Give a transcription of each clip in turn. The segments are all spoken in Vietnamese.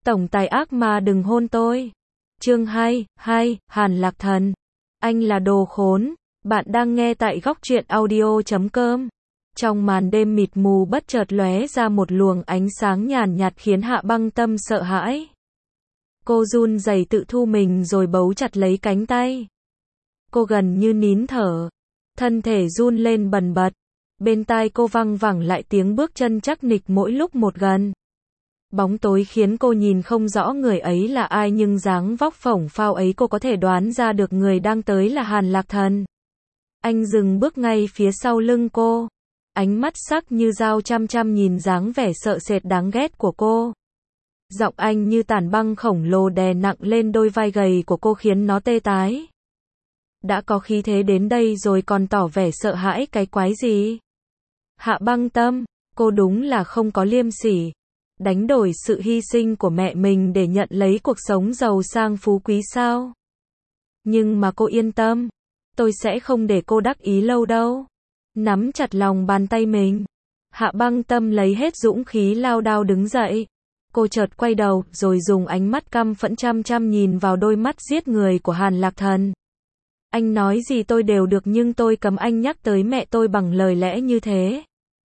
Tổng tài ác ma đừng hôn tôi. Chương 2, Hàn Lạc Thần. Anh là đồ khốn. Bạn đang nghe tại góc truyện audio.com. Trong màn đêm mịt mù bất chợt lóe ra một luồng ánh sáng nhàn nhạt khiến Hạ Băng Tâm sợ hãi. Cô run rẩy tự thu mình rồi bấu chặt lấy cánh tay. Cô gần như nín thở. Thân thể run lên bần bật. Bên tai cô văng vẳng lại tiếng bước chân chắc nịch mỗi lúc một gần. Bóng tối khiến cô nhìn không rõ người ấy là ai, nhưng dáng vóc phổng phao ấy cô có thể đoán ra được người đang tới là Hàn Lạc Thần. Anh dừng bước ngay phía sau lưng cô. Ánh mắt sắc như dao chăm chăm nhìn dáng vẻ sợ sệt đáng ghét của cô. Giọng anh như tảng băng khổng lồ đè nặng lên đôi vai gầy của cô khiến nó tê tái. Đã có khí thế đến đây rồi còn tỏ vẻ sợ hãi cái quái gì? Hạ Băng Tâm, cô đúng là không có liêm sỉ. Đánh đổi sự hy sinh của mẹ mình để nhận lấy cuộc sống giàu sang phú quý sao? Nhưng mà cô yên tâm, tôi sẽ không để cô đắc ý lâu đâu. Nắm chặt lòng bàn tay mình, Hạ Băng Tâm lấy hết dũng khí lao đao đứng dậy. Cô chợt quay đầu, rồi dùng ánh mắt căm phẫn chăm chăm nhìn vào đôi mắt giết người của Hàn Lạc Thần. Anh nói gì tôi đều được, nhưng tôi cấm anh nhắc tới mẹ tôi bằng lời lẽ như thế.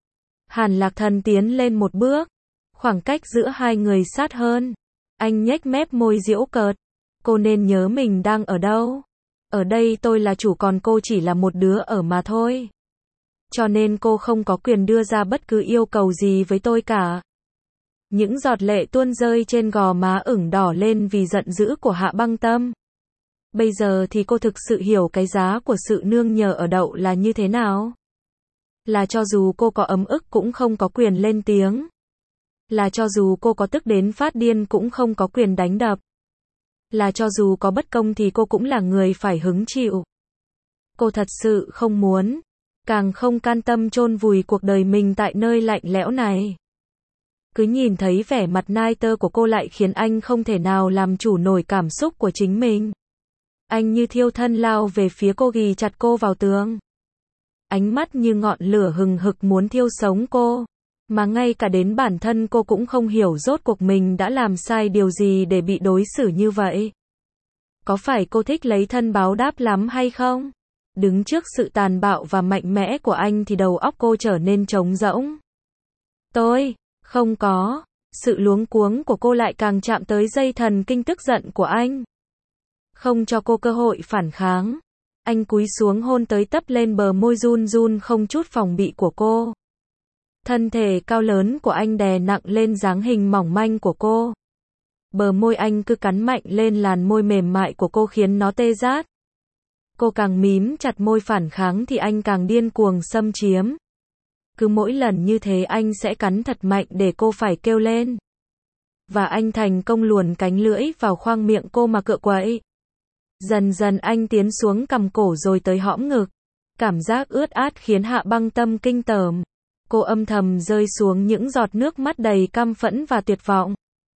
Hàn Lạc Thần tiến lên một bước. Khoảng cách giữa hai người sát hơn. Anh nhếch mép môi giễu cợt. Cô nên nhớ mình đang ở đâu. Ở đây tôi là chủ, còn cô chỉ là một đứa ở mà thôi. Cho nên cô không có quyền đưa ra bất cứ yêu cầu gì với tôi cả. Những giọt lệ tuôn rơi trên gò má ửng đỏ lên vì giận dữ của Hạ Băng Tâm. Bây giờ thì cô thực sự hiểu cái giá của sự nương nhờ ở đậu là như thế nào. Là cho dù cô có ấm ức cũng không có quyền lên tiếng. Là cho dù cô có tức đến phát điên cũng không có quyền đánh đập. Là cho dù có bất công thì cô cũng là người phải hứng chịu. Cô thật sự không muốn, càng không can tâm chôn vùi cuộc đời mình tại nơi lạnh lẽo này. Cứ nhìn thấy vẻ mặt nai tơ của cô lại khiến anh không thể nào làm chủ nổi cảm xúc của chính mình. Anh như thiêu thân lao về phía cô, ghì chặt cô vào tường. Ánh mắt như ngọn lửa hừng hực muốn thiêu sống cô. Mà ngay cả đến bản thân cô cũng không hiểu rốt cuộc mình đã làm sai điều gì để bị đối xử như vậy. Có phải cô thích lấy thân báo đáp lắm hay không? Đứng trước sự tàn bạo và mạnh mẽ của anh thì đầu óc cô trở nên trống rỗng. Tôi không có. Sự luống cuống của cô lại càng chạm tới dây thần kinh tức giận của anh. Không cho cô cơ hội phản kháng. Anh cúi xuống hôn tới tấp lên bờ môi run run không chút phòng bị của cô. Thân thể cao lớn của anh đè nặng lên dáng hình mỏng manh của cô. Bờ môi anh cứ cắn mạnh lên làn môi mềm mại của cô khiến nó tê rát. Cô càng mím chặt môi phản kháng thì anh càng điên cuồng xâm chiếm. Cứ mỗi lần như thế anh sẽ cắn thật mạnh để cô phải kêu lên. Và anh thành công luồn cánh lưỡi vào khoang miệng cô mà cựa quậy. Dần dần anh tiến xuống cằm cổ rồi tới hõm ngực. Cảm giác ướt át khiến Hạ Băng Tâm kinh tởm. Cô âm thầm rơi xuống những giọt nước mắt đầy căm phẫn và tuyệt vọng.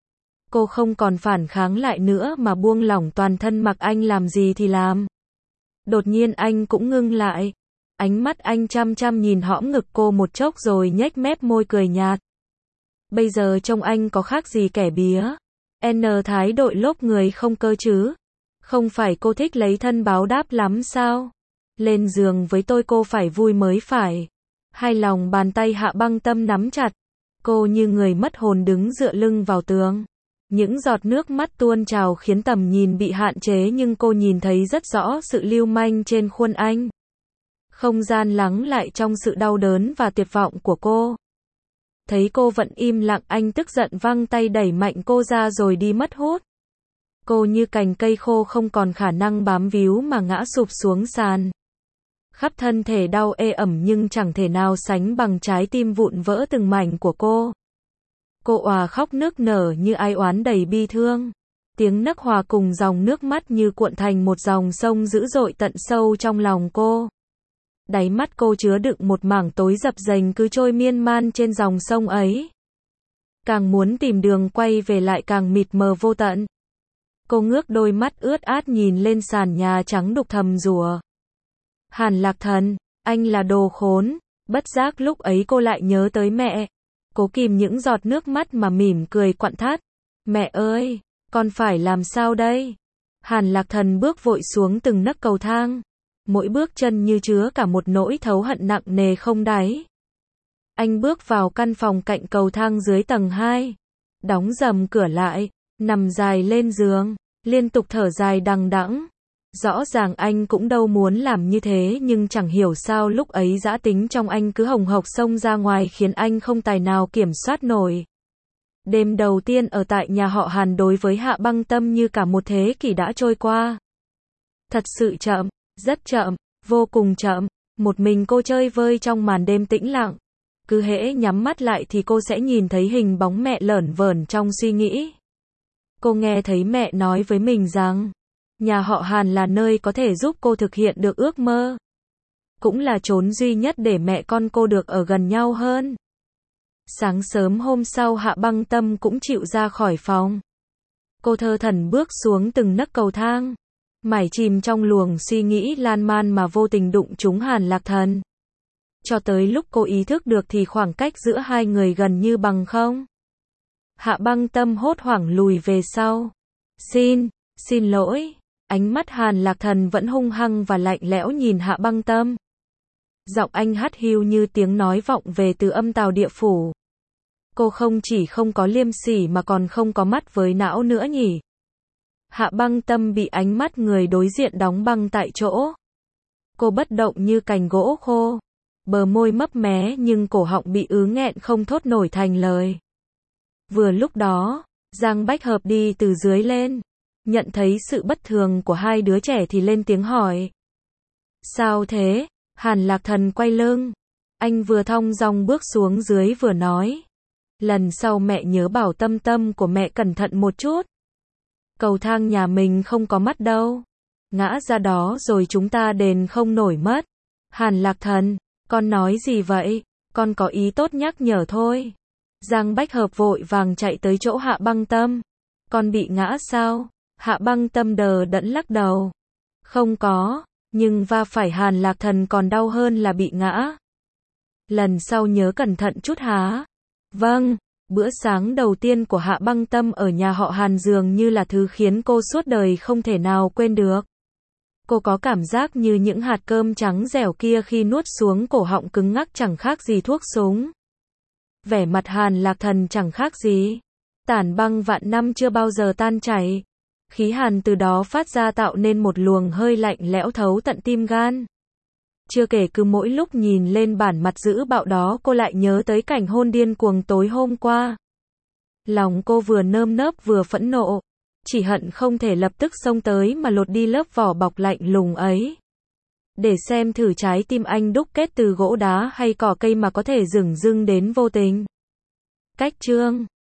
Cô không còn phản kháng lại nữa mà buông lỏng toàn thân mặc anh làm gì thì làm. Đột nhiên anh cũng ngưng lại. Ánh mắt anh chăm chăm nhìn hõm ngực cô một chốc rồi nhếch mép môi cười nhạt. Bây giờ trông anh có khác gì kẻ bía. Thái đội lốp người không cơ chứ. Không phải cô thích lấy thân báo đáp lắm sao? Lên giường với tôi cô phải vui mới phải. Hai lòng bàn tay Hạ Băng Tâm nắm chặt. Cô như người mất hồn đứng dựa lưng vào tường. Những giọt nước mắt tuôn trào khiến tầm nhìn bị hạn chế, nhưng cô nhìn thấy rất rõ sự lưu manh trên khuôn anh. Không gian lắng lại trong sự đau đớn và tuyệt vọng của cô. Thấy cô vẫn im lặng, anh tức giận văng tay đẩy mạnh cô ra rồi đi mất hút. Cô như cành cây khô không còn khả năng bám víu mà ngã sụp xuống sàn. Khắp thân thể đau ê ẩm nhưng chẳng thể nào sánh bằng trái tim vụn vỡ từng mảnh của cô. Cô òa khóc nức nở như ai oán đầy bi thương. Tiếng nấc hòa cùng dòng nước mắt như cuộn thành một dòng sông dữ dội tận sâu trong lòng cô. Đáy mắt cô chứa đựng một mảng tối dập dềnh cứ trôi miên man trên dòng sông ấy. Càng muốn tìm đường quay về lại càng mịt mờ vô tận. Cô ngước đôi mắt ướt át nhìn lên sàn nhà trắng đục thầm rủa. Hàn Lạc Thần, anh là đồ khốn. Bất giác lúc ấy cô lại nhớ tới mẹ. Cố kìm những giọt nước mắt mà mỉm cười quặn thắt. Mẹ ơi, con phải làm sao đây? Hàn Lạc Thần bước vội xuống từng nấc cầu thang. Mỗi bước chân như chứa cả một nỗi thấu hận nặng nề không đáy. Anh bước vào căn phòng cạnh cầu thang dưới tầng 2. Đóng rầm cửa lại, nằm dài lên giường, liên tục thở dài đằng đẵng. Rõ ràng anh cũng đâu muốn làm như thế nhưng chẳng hiểu sao lúc ấy dã tính trong anh cứ hồng hộc xông ra ngoài khiến anh không tài nào kiểm soát nổi. Đêm đầu tiên ở tại nhà họ Hàn đối với Hạ Băng Tâm như cả một thế kỷ đã trôi qua. Thật sự chậm, rất chậm, vô cùng chậm. Một mình cô chơi vơi trong màn đêm tĩnh lặng. Cứ hễ nhắm mắt lại thì cô sẽ nhìn thấy hình bóng mẹ lởn vởn trong suy nghĩ. Cô nghe thấy mẹ nói với mình rằng, nhà họ Hàn là nơi có thể giúp cô thực hiện được ước mơ. Cũng là chốn duy nhất để mẹ con cô được ở gần nhau hơn. Sáng sớm hôm sau Hạ Băng Tâm cũng chịu ra khỏi phòng. Cô thơ thẩn bước xuống từng nấc cầu thang. Mải chìm trong luồng suy nghĩ lan man mà vô tình đụng trúng Hàn Lạc Thần. Cho tới lúc cô ý thức được thì khoảng cách giữa hai người gần như bằng không. Hạ Băng Tâm hốt hoảng lùi về sau. Xin lỗi. Ánh mắt Hàn Lạc Thần vẫn hung hăng và lạnh lẽo nhìn Hạ Băng Tâm. Giọng anh hắt hiu như tiếng nói vọng về từ âm tào địa phủ. Cô không chỉ không có liêm sỉ mà còn không có mắt với não nữa nhỉ. Hạ Băng Tâm bị ánh mắt người đối diện đóng băng tại chỗ. Cô bất động như cành gỗ khô. Bờ môi mấp mé nhưng cổ họng bị ứ nghẹn không thốt nổi thành lời. Vừa lúc đó, Giang Bách Hợp đi từ dưới lên. Nhận thấy sự bất thường của hai đứa trẻ thì lên tiếng hỏi. Sao thế? Hàn Lạc Thần quay lưng. Anh vừa thong dong bước xuống dưới vừa nói. Lần sau mẹ nhớ bảo Tâm Tâm của mẹ cẩn thận một chút. Cầu thang nhà mình không có mắt đâu. Ngã ra đó rồi chúng ta đền không nổi mất. Hàn Lạc Thần, con nói gì vậy? Con có ý tốt nhắc nhở thôi. Giang Bách Hợp vội vàng chạy tới chỗ Hạ Băng Tâm. Con bị ngã sao? Hạ Băng Tâm đờ đẫn lắc đầu. Không có, nhưng va phải Hàn Lạc Thần còn đau hơn là bị ngã. Lần sau nhớ cẩn thận chút há. Vâng, bữa sáng đầu tiên của Hạ Băng Tâm ở nhà họ Hàn dường như là thứ khiến cô suốt đời không thể nào quên được. Cô có cảm giác như những hạt cơm trắng dẻo kia khi nuốt xuống cổ họng cứng ngắc chẳng khác gì thuốc súng. Vẻ mặt Hàn Lạc Thần chẳng khác gì tảng băng vạn năm chưa bao giờ tan chảy. Khí hàn từ đó phát ra tạo nên một luồng hơi lạnh lẽo thấu tận tim gan. Chưa kể cứ mỗi lúc nhìn lên bản mặt dữ bạo đó cô lại nhớ tới cảnh hôn điên cuồng tối hôm qua. Lòng cô vừa nơm nớp vừa phẫn nộ. Chỉ hận không thể lập tức xông tới mà lột đi lớp vỏ bọc lạnh lùng ấy. Để xem thử trái tim anh đúc kết từ gỗ đá hay cỏ cây mà có thể dửng dưng đến vô tình. Cách chương